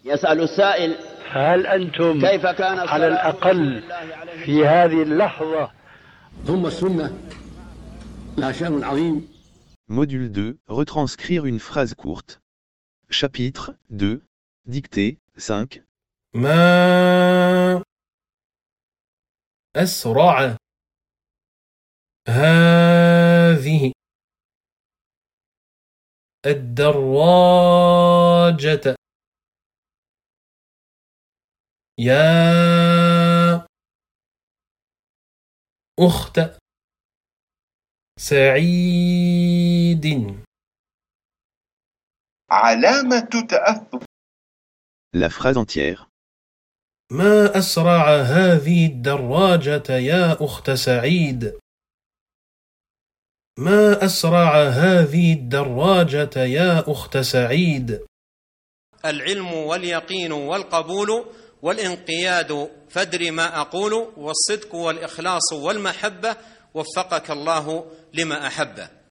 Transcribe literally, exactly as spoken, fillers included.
يسأل السائل: هل أنتم كيف كان على الأقل في هذه اللحظة؟ ثم السنة لها شأن عظيم. Module deux, retranscrire une phrase courte. Chapitre deux, dictée cinq. ما أسرع هذه الدراجة يا أخت سعيد. علامة تأثر. La phrase entière. ما أسرع هذه الدراجة يا أخت سعيد. ما أسرع هذه الدراجة يا أخت سعيد. العلم واليقين والقبول والانقياد فادر ما أقول، والصدق والإخلاص والمحبة، وفقك الله لما أحبه.